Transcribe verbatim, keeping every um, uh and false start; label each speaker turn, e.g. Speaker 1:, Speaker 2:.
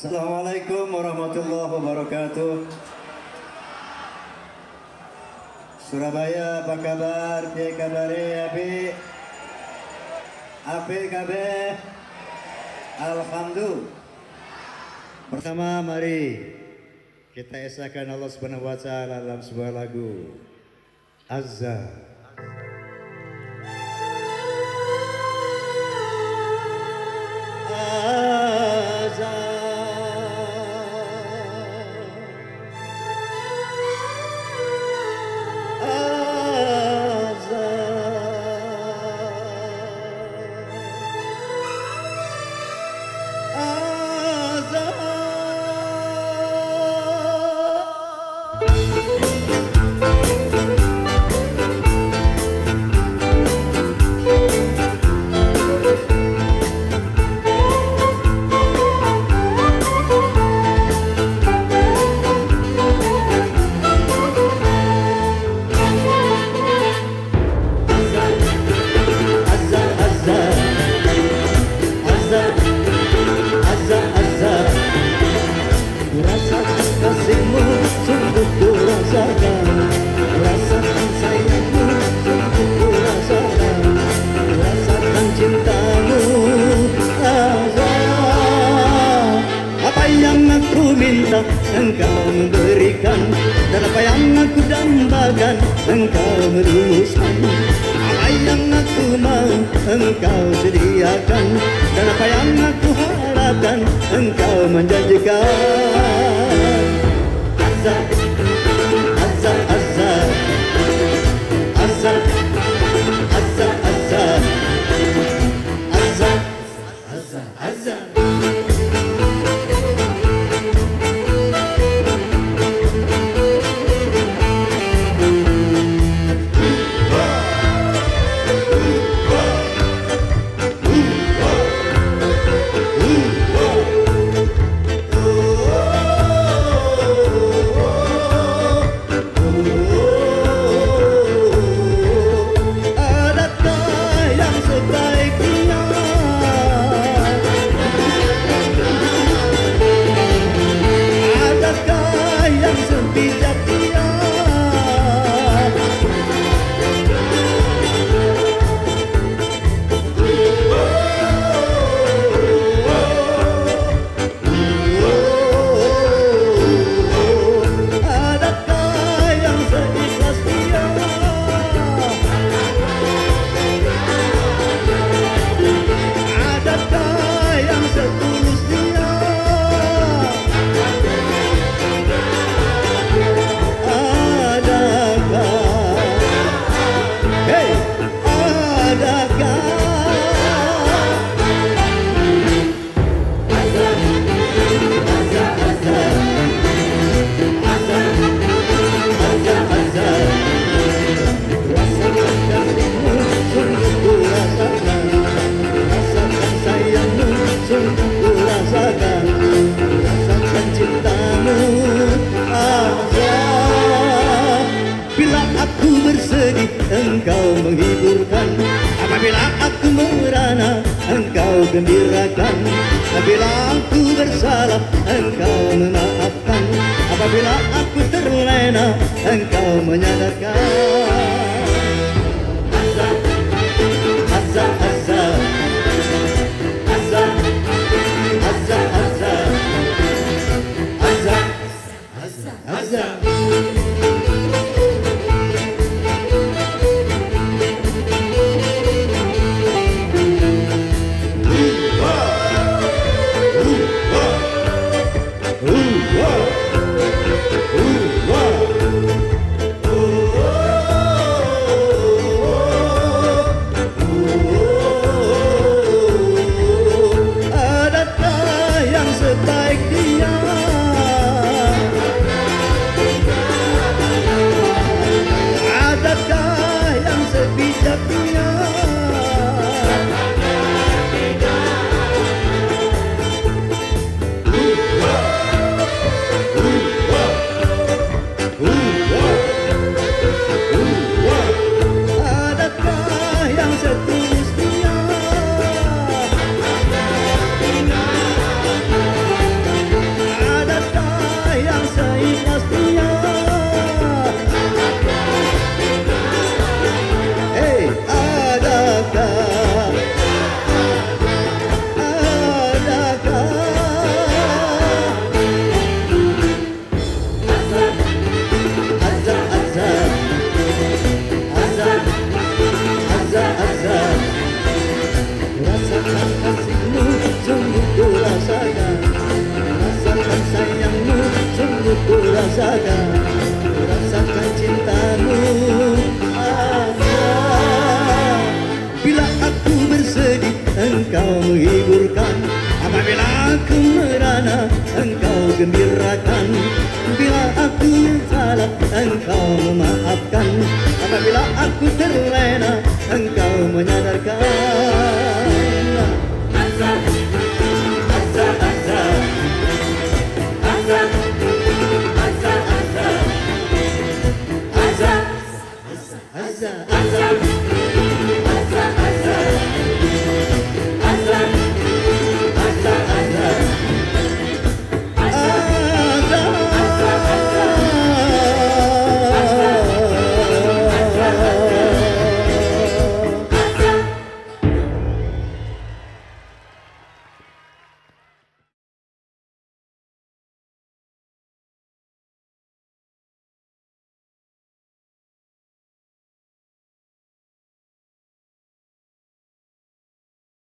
Speaker 1: Assalamualaikum warahmatullahi wabarakatuh. Surabaya, apa kabar? Piye kabare? Api? Api kabeh? Alhamdulillah. Pertama, mari kita esakan Allah Subhanahu wa taala dalam sebuah lagu. Azza. Azza. Engkau memberikan dan apa yang aku dambakan engkau meluluskan. Apa yang aku mau engkau sediakan dan apa yang aku harapkan engkau menjanjikan. Azza, azza, azza, azza, azza, azza, azza, azza, azza. Engkau menghiburkan, apabila aku merana engkau gembirakan, apabila aku bersalah engkau memaafkan, apabila aku terlena engkau menyadarkan. Azza, azza, azza, azza, azza, azza, azza, azza, azza. engkau gembirakan. Bila aku salah, engkau memaafkan. Apabila aku terlena, engkau menyadarkan.